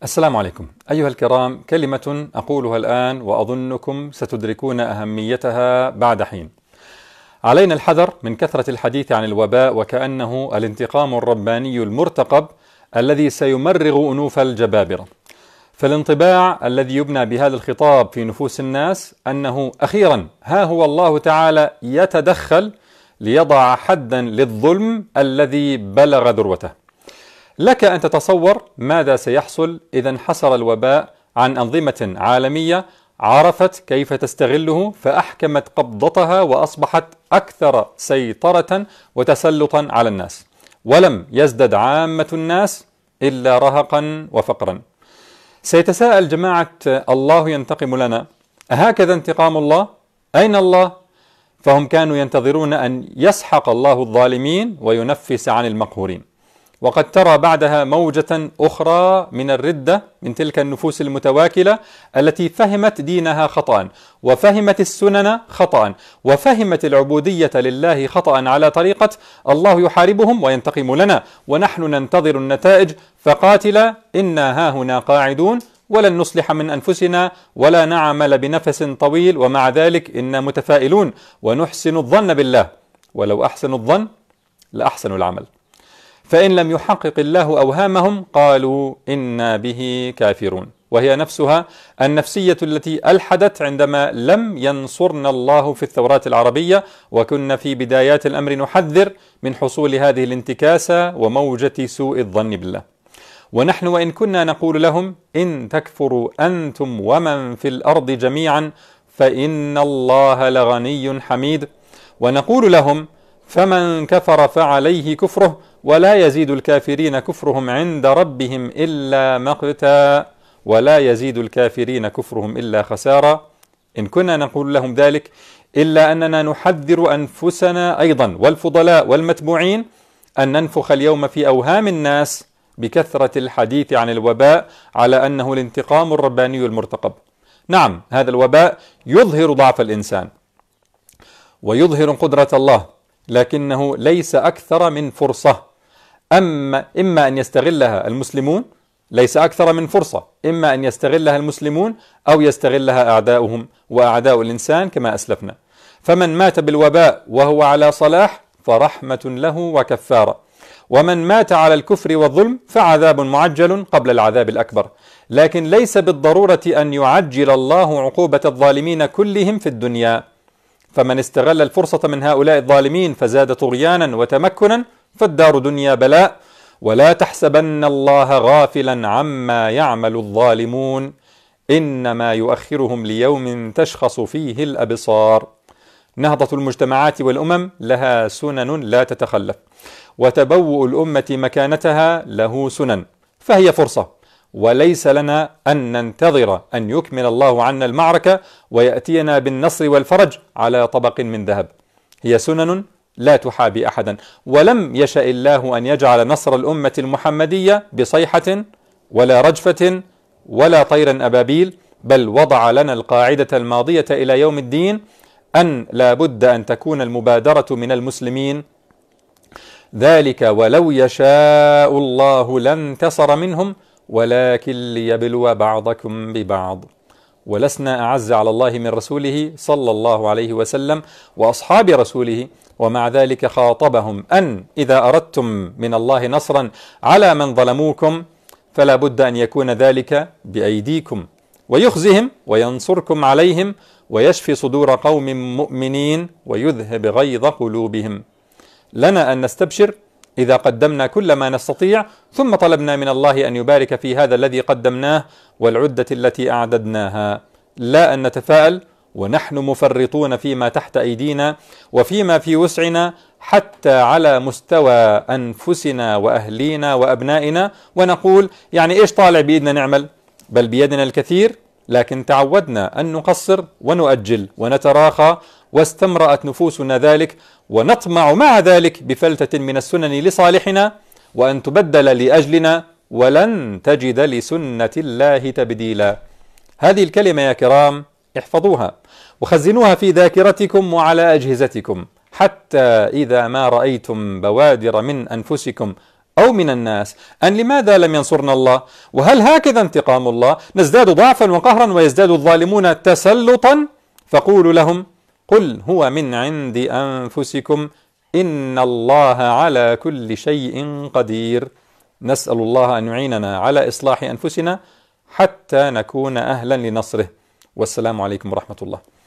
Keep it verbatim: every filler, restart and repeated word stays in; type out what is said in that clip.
السلام عليكم أيها الكرام، كلمة أقولها الآن وأظنكم ستدركون أهميتها بعد حين. علينا الحذر من كثرة الحديث عن الوباء وكأنه الانتقام الرباني المرتقب الذي سيمرغ أنوف الجبابرة. فالانطباع الذي يبنى بهذا الخطاب في نفوس الناس أنه أخيرا ها هو الله تعالى يتدخل ليضع حدا للظلم الذي بلغ ذروته. لك أن تتصور ماذا سيحصل إذا انحصر الوباء عن أنظمة عالمية عرفت كيف تستغله فأحكمت قبضتها وأصبحت أكثر سيطرة وتسلطا على الناس، ولم يزدد عامة الناس إلا رهقا وفقرا. سيتساءل جماعة الله ينتقم لنا، أهكذا انتقام الله؟ أين الله؟ فهم كانوا ينتظرون أن يسحق الله الظالمين وينفس عن المقهورين. وقد ترى بعدها موجة أخرى من الردة من تلك النفوس المتواكلة التي فهمت دينها خطأ، وفهمت السنن خطأ، وفهمت العبودية لله خطأ على طريقة الله يحاربهم وينتقم لنا ونحن ننتظر النتائج، فقاتل إنا هاهنا قاعدون ولن نصلح من أنفسنا ولا نعمل بنفس طويل، ومع ذلك إنا متفائلون ونحسن الظن بالله، ولو أحسنوا الظن لأحسنوا العمل. فإن لم يحقق الله أوهامهم قالوا إنا به كافرون، وهي نفسها النفسية التي ألحدت عندما لم ينصرنا الله في الثورات العربية، وكنا في بدايات الأمر نحذر من حصول هذه الانتكاسة وموجة سوء الظن بالله. ونحن وإن كنا نقول لهم إن تكفروا أنتم ومن في الأرض جميعا فإن الله لغني حميد، ونقول لهم فمن كفر فعليه كفره ولا يزيد الكافرين كفرهم عند ربهم إلا مقتا ولا يزيد الكافرين كفرهم إلا خسارة. إن كنا نقول لهم ذلك إلا أننا نحذر أنفسنا أيضا والفضلاء والمتبوعين أن ننفخ اليوم في أوهام الناس بكثرة الحديث عن الوباء على أنه الانتقام الرباني المرتقب. نعم، هذا الوباء يظهر ضعف الإنسان ويظهر قدرة الله، لكنه ليس أكثر من فرصة، أما إما أن يستغلها المسلمون، ليس أكثر من فرصة، إما أن يستغلها المسلمون أو يستغلها أعداؤهم وأعداء الإنسان كما أسلفنا. فمن مات بالوباء وهو على صلاح فرحمة له وكفارة، ومن مات على الكفر والظلم فعذاب معجل قبل العذاب الأكبر. لكن ليس بالضرورة أن يعجل الله عقوبة الظالمين كلهم في الدنيا، فمن استغل الفرصة من هؤلاء الظالمين فزاد طغيانا وتمكنا فالدار دنيا بلاء. ولا تحسبن الله غافلا عما يعمل الظالمون إنما يؤخرهم ليوم تشخص فيه الأبصار. نهضة المجتمعات والأمم لها سنن لا تتخلف، وتبوء الأمة مكانتها له سنن، فهي فرصة، وليس لنا أن ننتظر أن يكمل الله عنا المعركة ويأتينا بالنصر والفرج على طبق من ذهب. هي سنن لا تحابي أحدا، ولم يشأ الله أن يجعل نصر الأمة المحمدية بصيحة ولا رجفة ولا طير أبابيل، بل وضع لنا القاعدة الماضية إلى يوم الدين أن لا بد أن تكون المبادرة من المسلمين، ذلك ولو يشاء الله لانتصر منهم ولكن ليبلو بعضكم ببعض. ولسنا أعز على الله من رسوله صلى الله عليه وسلم وأصحاب رسوله، ومع ذلك خاطبهم أن إذا أردتم من الله نصرا على من ظلموكم فلا بد أن يكون ذلك بأيديكم، ويخزهم وينصركم عليهم ويشفي صدور قوم مؤمنين ويذهب غيظ قلوبهم. لنا أن نستبشر إذا قدمنا كل ما نستطيع ثم طلبنا من الله أن يبارك في هذا الذي قدمناه والعدة التي أعددناها، لا أن نتفاءل ونحن مفرطون فيما تحت أيدينا وفيما في وسعنا حتى على مستوى أنفسنا وأهلينا وأبنائنا، ونقول يعني إيش طالع بإيدنا نعمل؟ بل بيدنا الكثير، لكن تعودنا أن نقصر ونؤجل ونتراخى، واستمرأت نفوسنا ذلك، ونطمع مع ذلك بفلتة من السنن لصالحنا وأن تبدل لأجلنا، ولن تجد لسنة الله تبديلا. هذه الكلمة يا كرام احفظوها وخزنوها في ذاكرتكم وعلى أجهزتكم، حتى إذا ما رأيتم بوادر من أنفسكم أو من الناس أن لماذا لم ينصرنا الله؟ وهل هكذا انتقام الله؟ نزداد ضعفا وقهرا ويزداد الظالمون تسلطا. فقولوا لهم: قل هو من عند أنفسكم إن الله على كل شيء قدير. نسأل الله أن يعيننا على إصلاح أنفسنا حتى نكون أهلا لنصره. والسلام عليكم ورحمة الله.